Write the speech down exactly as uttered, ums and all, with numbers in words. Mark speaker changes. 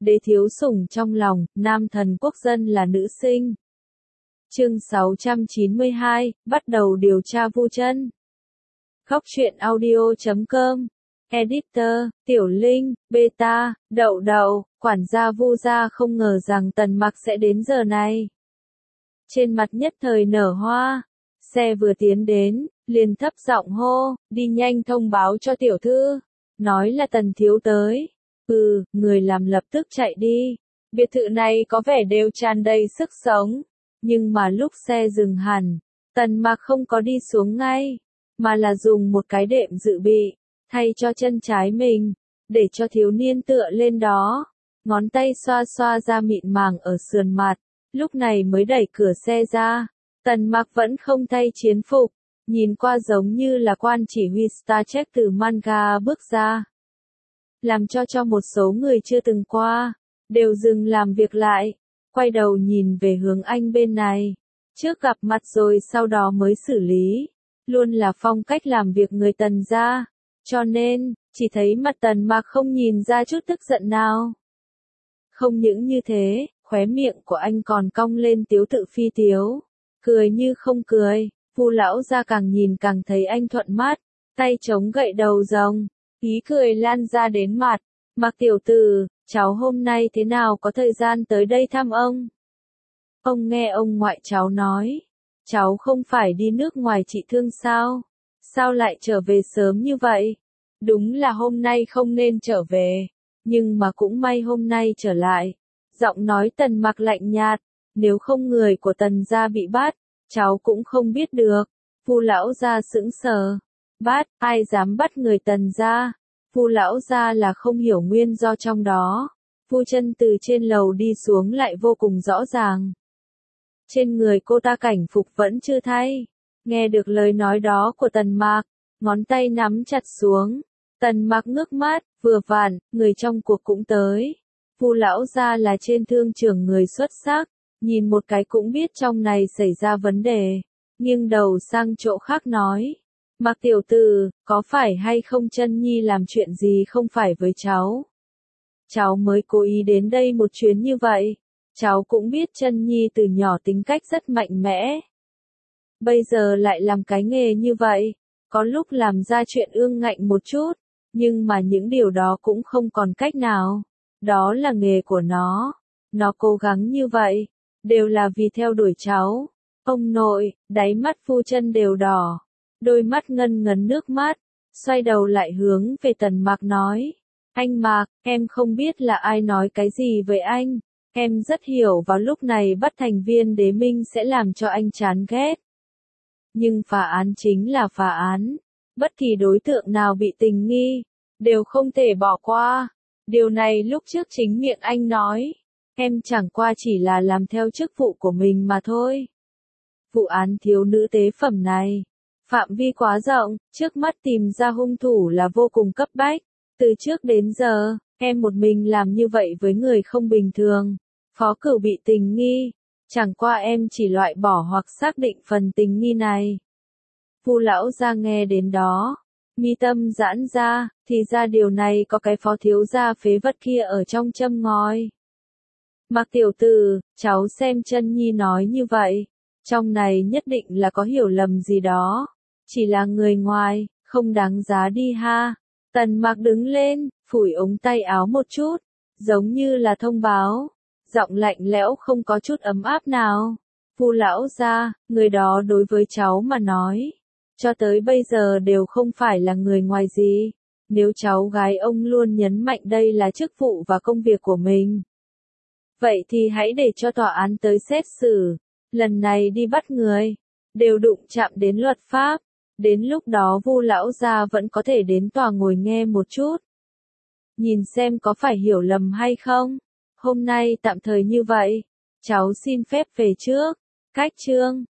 Speaker 1: đế thiếu sủng trong lòng, nam thần quốc dân là nữ sinh. Chương sáu trăm chín mươi hai, bắt đầu điều tra Vu Chân. Khóc chuyện audio chấm com. Editor, Tiểu Linh, Beta, Đậu Đậu, quản gia Vu gia không ngờ rằng Tần Mặc sẽ đến giờ này. Trên mặt nhất thời nở hoa, xe vừa tiến đến, liền thấp giọng hô, đi nhanh thông báo cho tiểu thư, nói là Tần thiếu tới. Ừ, người làm lập tức chạy đi. Biệt thự này có vẻ đều tràn đầy sức sống, nhưng mà lúc xe dừng hẳn, Tần Mặc không có đi xuống ngay, mà là dùng một cái đệm dự bị, thay cho chân trái mình, để cho thiếu niên tựa lên đó, ngón tay xoa xoa ra mịn màng ở sườn mặt, lúc này mới đẩy cửa xe ra. Tần Mặc vẫn không thay chiến phục, nhìn qua giống như là quan chỉ huy Star Trek từ manga bước ra, làm cho cho một số người chưa từng qua, đều dừng làm việc lại, quay đầu nhìn về hướng anh bên này, trước gặp mặt rồi sau đó mới xử lý, luôn là phong cách làm việc người Tần gia, cho nên, chỉ thấy mặt Tần Mặc không nhìn ra chút tức giận nào. Không những như thế, khóe miệng của anh còn cong lên tiếu tự phi tiếu, cười như không cười, Vu lão gia càng nhìn càng thấy anh thuận mắt, tay chống gậy đầu rồng, ý cười lan ra đến mặt. Mặc tiểu tử, cháu hôm nay thế nào có thời gian tới đây thăm ông? Ông nghe ông ngoại cháu nói, cháu không phải đi nước ngoài trị thương sao? Sao lại trở về sớm như vậy? Đúng là hôm nay không nên trở về, nhưng mà cũng may hôm nay trở lại. Giọng nói Tần Mặc lạnh nhạt, nếu không người của Tần gia bị bắt, cháu cũng không biết được. Vu lão gia sững sờ, bắt, ai dám bắt người Tần gia? Vu lão gia là không hiểu nguyên do trong đó. Vu Chân từ trên lầu đi xuống lại vô cùng rõ ràng. Trên người cô ta cảnh phục vẫn chưa thay. Nghe được lời nói đó của Tần Mặc, ngón tay nắm chặt xuống. Tần Mặc ngước mắt, vừa vặn, người trong cuộc cũng tới. Vu lão gia là trên thương trường người xuất sắc, nhìn một cái cũng biết trong này xảy ra vấn đề, nghiêng đầu sang chỗ khác nói. Mặc tiểu tử, có phải hay không Chân Nhi làm chuyện gì không phải với cháu? Cháu mới cố ý đến đây một chuyến như vậy. Cháu cũng biết Chân Nhi từ nhỏ tính cách rất mạnh mẽ. Bây giờ lại làm cái nghề như vậy, có lúc làm ra chuyện ương ngạnh một chút, nhưng mà những điều đó cũng không còn cách nào. Đó là nghề của nó. Nó cố gắng như vậy, đều là vì theo đuổi cháu. Ông nội, đáy mắt Vu Chân đều đỏ, đôi mắt ngân ngấn nước mắt, xoay đầu lại hướng về Tần Mặc nói. Anh Mặc, em không biết là ai nói cái gì với anh. Em rất hiểu vào lúc này bắt thành viên đế minh sẽ làm cho anh chán ghét. Nhưng phá án chính là phá án. Bất kỳ đối tượng nào bị tình nghi, đều không thể bỏ qua. Điều này lúc trước chính miệng anh nói. Em chẳng qua chỉ là làm theo chức vụ của mình mà thôi. Vụ án thiếu nữ tế phẩm này, phạm vi quá rộng, trước mắt tìm ra hung thủ là vô cùng cấp bách. Từ trước đến giờ, em một mình làm như vậy với người không bình thường. Phó Cửu bị tình nghi, chẳng qua em chỉ loại bỏ hoặc xác định phần tình nghi này. Vu lão gia nghe đến đó, mi tâm giãn ra, thì ra điều này có cái phó thiếu gia phế vật kia ở trong châm ngòi. Mặc tiểu tử, cháu xem Chân Nhi nói như vậy, trong này nhất định là có hiểu lầm gì đó, chỉ là người ngoài, không đáng giá đi ha. Tần Mặc đứng lên, phủi ống tay áo một chút, giống như là thông báo, giọng lạnh lẽo không có chút ấm áp nào. Vu lão gia, người đó đối với cháu mà nói, cho tới bây giờ đều không phải là người ngoài gì. Nếu cháu gái ông luôn nhấn mạnh đây là chức vụ và công việc của mình, vậy thì hãy để cho tòa án tới xét xử. Lần này đi bắt người, đều đụng chạm đến luật pháp. Đến lúc đó Vu lão gia vẫn có thể đến tòa ngồi nghe một chút. Nhìn xem có phải hiểu lầm hay không. Hôm nay tạm thời như vậy. Cháu xin phép về trước. Cách chương.